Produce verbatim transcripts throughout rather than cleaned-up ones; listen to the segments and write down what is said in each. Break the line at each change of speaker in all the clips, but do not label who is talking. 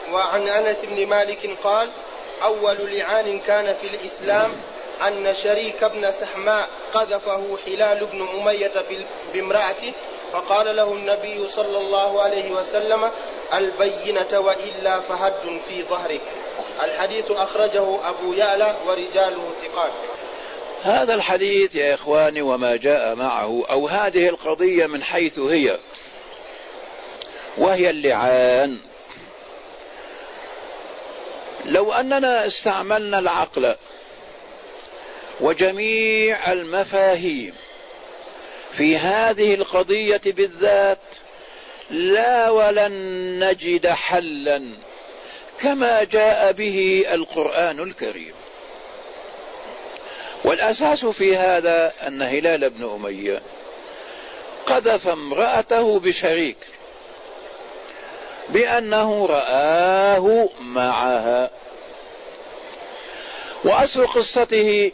وعن أنس بن مالك قال: أول لعان كان في الإسلام أن شريك بن سحماء قذفه حلال بن أمية بامرأته، فقال له النبي صلى الله عليه وسلم: البينة وإلا فهد في ظهرك. الحديث أخرجه أبو يعلى ورجاله ثقات.
هذا الحديث يا إخواني وما جاء معه، أو هذه القضية من حيث هي، وهي اللعان، لو أننا استعملنا العقل وجميع المفاهيم في هذه القضية بالذات لا ولن نجد حلا كما جاء به القرآن الكريم. والأساس في هذا أن هلال بن أمية قذف امرأته بشريك بأنه رآه معها. وأصل قصته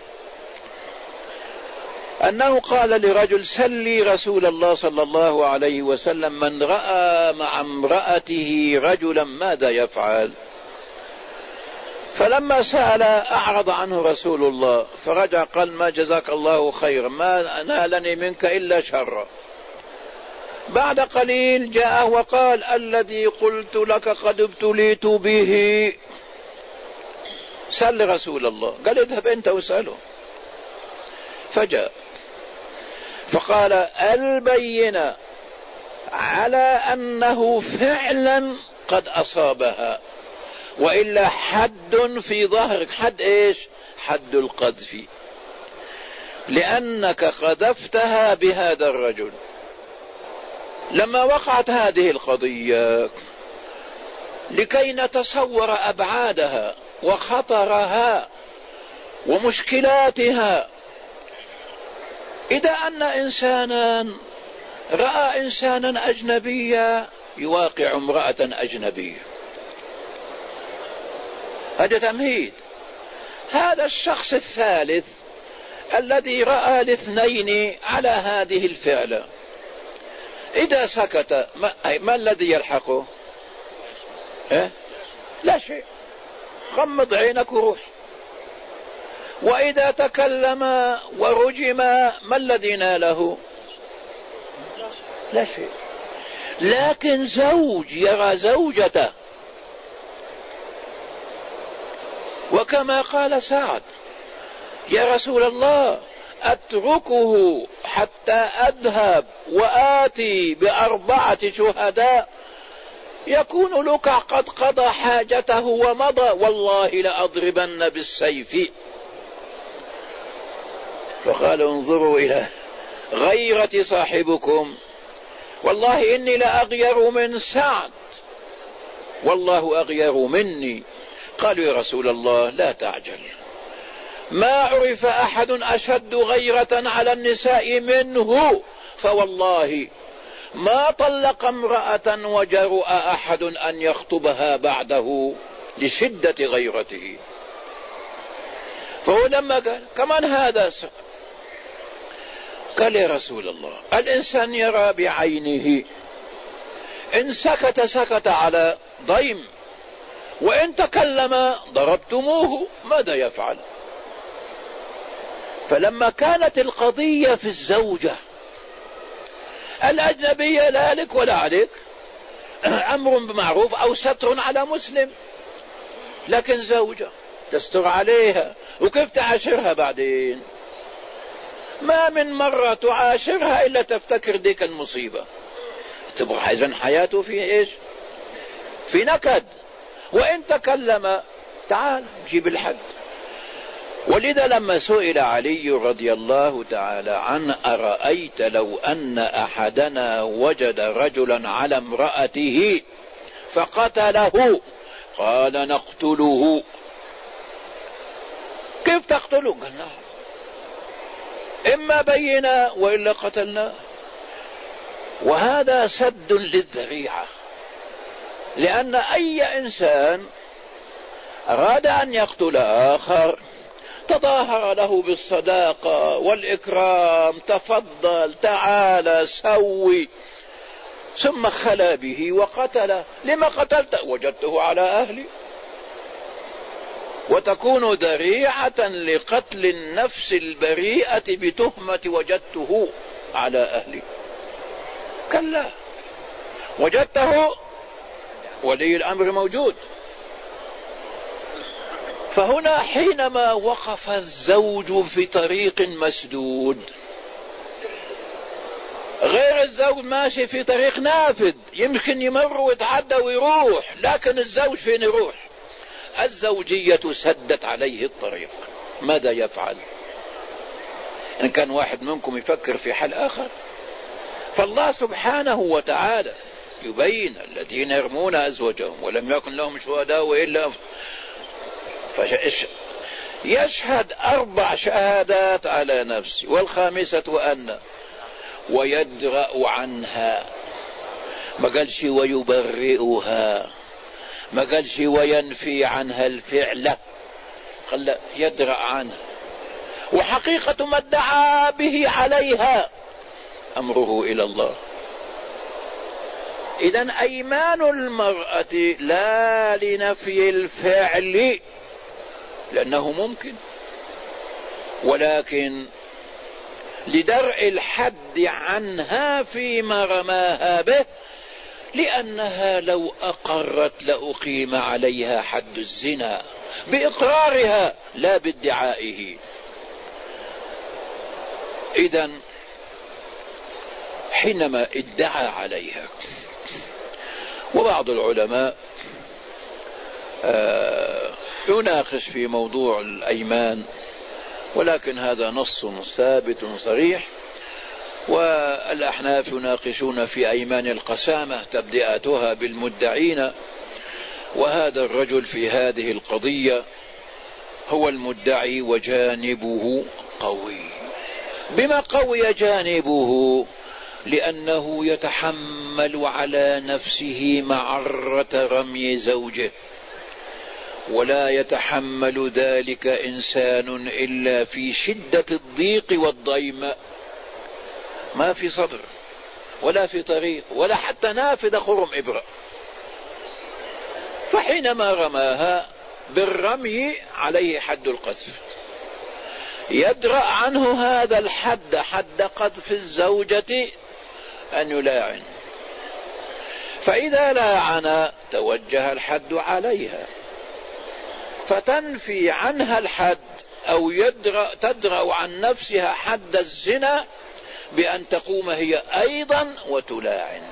أنه قال لرجل: سلي رسول الله صلى الله عليه وسلم من رأى مع امرأته رجلا ماذا يفعل؟ فلما سأل أعرض عنه رسول الله، فرجع قال: ما جزاك الله خيرا، ما نالني منك إلا شرا. بعد قليل جاء وقال: الذي قلت لك قد ابتليت به، سل رسول الله. قال: اذهب أنت واسأله. فجاء فقال: البينة على أنه فعلا قد أصابها، وإلا حد في ظهرك. حد إيش؟ حد القذف، لأنك قذفتها بهذا الرجل. لما وقعت هذه القضية لكي نتصور أبعادها وخطرها ومشكلاتها، إذا أن إنسانا رأى إنسانا أجنبيا يواقع امرأة أجنبية، هذا تمهيد. هذا الشخص الثالث الذي رأى الاثنين على هذه الفعلة إذا سكت ما, ما الذي يلحقه؟ إيه؟ لا شيء، غمض عينك وروح. وإذا تكلم ورجم ما الذي ناله؟ لا شيء. لكن زوج يرى زوجته، وكما قال سعد: يا رسول الله أتركه حتى أذهب وآتي بأربعة شهداء يكون لك قد قضى حاجته ومضى، والله لأضربن بالسيف. فقال: انظروا إلى غيرة صاحبكم، والله إني لأغير من سعد، والله أغير مني. قالوا: يا رسول الله لا تعجل، ما عرف أحد أشد غيرة على النساء منه، فوالله ما طلق امرأة وجرؤ أحد أن يخطبها بعده لشدة غيرته. فهو لما قال كمان هذا س... قال: يا رسول الله الإنسان يرى بعينه، إن سكت سكت على ضيم، وإن تكلم ضربتموه، ماذا يفعل؟ فلما كانت القضية في الزوجة الأجنبية لا لك ولا عليك، أمر بمعروف أو ستر على مسلم، لكن زوجة تستر عليها، وكيف تعاشرها بعدين؟ ما من مرة تعاشرها إلا تفتكر ديك المصيبة، تبغى حيزن حياته في إيش؟ في نكد. وإن تكلم تعال جيب الحد. ولذا لما سئل علي رضي الله تعالى عنه: أرأيت لو أن أحدنا وجد رجلا على امرأته فقتله؟ قال: نقتله. كيف تقتله؟ قال: نعم، إما بينا وإلا قتلنا. وهذا سد للذريعة، لأن أي إنسان أراد أن يقتل آخر تظاهر له بالصداقة والإكرام، تفضل تعال سوي، ثم خلا به وقتله. لما قتلت؟ وجدته على أهلي. وتكون ذريعة لقتل النفس البريئة بتهمة وجدته على أهلي. كلا، وجدته ولي الأمر موجود. فهنا حينما وقف الزوج في طريق مسدود، غير الزوج ماشي في طريق نافذ يمكن يمر ويتعدى ويروح، لكن الزوج فين يروح؟ الزوجية سدت عليه الطريق. ماذا يفعل؟ إن كان واحد منكم يفكر في حل آخر. فالله سبحانه وتعالى يبين الذين يرمون أزواجهم ولم يكن لهم شهداء إلا يشهد أربع شهادات على نفسه، والخامسة أن ويدرأ عنها، ما قالش ويبرئها، ما قالش وينفي عنها الفعل، قال يدرأ عنها. وحقيقة ما ادعى به عليها أمره إلى الله. إذن أيمان المرأة لا لنفي الفعل لأنه ممكن، ولكن لدرء الحد عنها فيما رماها به، لأنها لو أقرت لأقيم عليها حد الزنا بإقرارها لا بادعائه. إذن حينما ادعى عليها، وبعض العلماء يناقش في موضوع الأيمان، ولكن هذا نص ثابت صريح، والأحناف يناقشون في أيمان القسامة تبدئتها بالمدعين، وهذا الرجل في هذه القضية هو المدعي وجانبه قوي. بما قوي جانبه؟ لأنه يتحمل على نفسه معرة رمي زوجه، ولا يتحمل ذلك إنسان إلا في شدة الضيق والضيم، ما في صبر ولا في طريق ولا حتى نافذ خرم إبرة. فحينما رماها بالرمي عليه حد القذف، يدرأ عنه هذا الحد، حد قذف الزوجة، أن يلاعن. فإذا لاعن توجه الحد عليها، فتنفي عنها الحد أو يدرأ تدرأ عن نفسها حد الزنا بأن تقوم هي أيضا وتلاعن.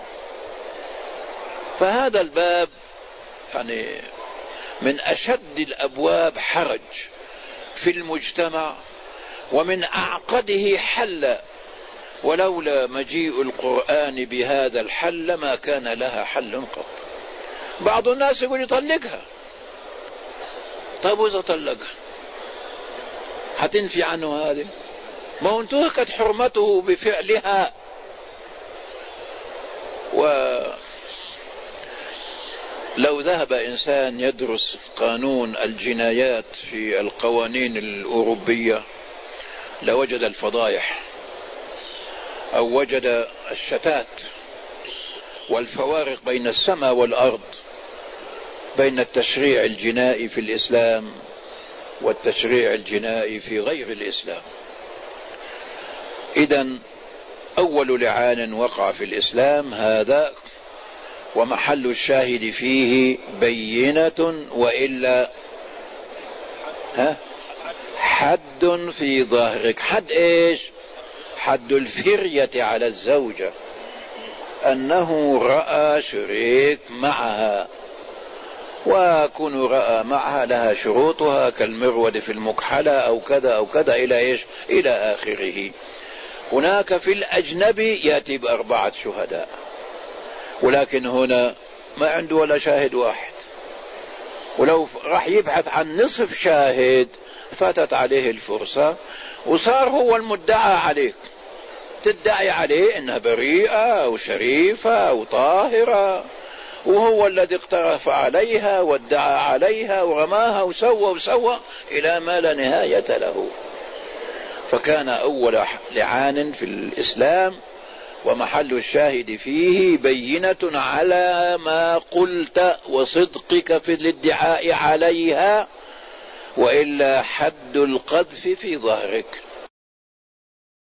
فهذا الباب يعني من أشد الأبواب حرج في المجتمع ومن أعقده حل، ولولا مجيء القرآن بهذا الحل ما كان لها حل قط. بعض الناس يقول يطلقها، طيب وإذا طلقها هتنفي عنه هذه؟ ما هو انتهكت حرمته بفعلها. ولو ذهب إنسان يدرس قانون الجنايات في القوانين الأوروبية لوجد الفضايح، أو وجد الشتات والفوارق بين السماء والأرض، بين التشريع الجنائي في الإسلام والتشريع الجنائي في غير الإسلام. إذن أول لعان وقع في الإسلام هذا، ومحل الشاهد فيه بينة، وإلا ها حد في ظهرك. حد إيش؟ حد الفرية على الزوجة، أنه رأى شريك معها، وكن رأى معها لها شروطها كالمرود في المكحلة أو كذا أو كذا إلى إيش؟ إلى آخره. هناك في الأجنبي يأتي بأربعة شهداء، ولكن هنا ما عنده ولا شاهد واحد، ولو راح يبحث عن نصف شاهد فاتت عليه الفرصة، وصار هو المدعى عليك، تدعي عليه انها بريئة او شريفة او طاهرة، وهو الذي اقترف عليها وادعى عليها ورماها وسوى وسوى الى ما لا نهاية له. فكان اول لعان في الاسلام ومحل الشاهد فيه بينة على ما قلت وصدقك في الادعاء عليها، وإلا حد القذف في ظهرك.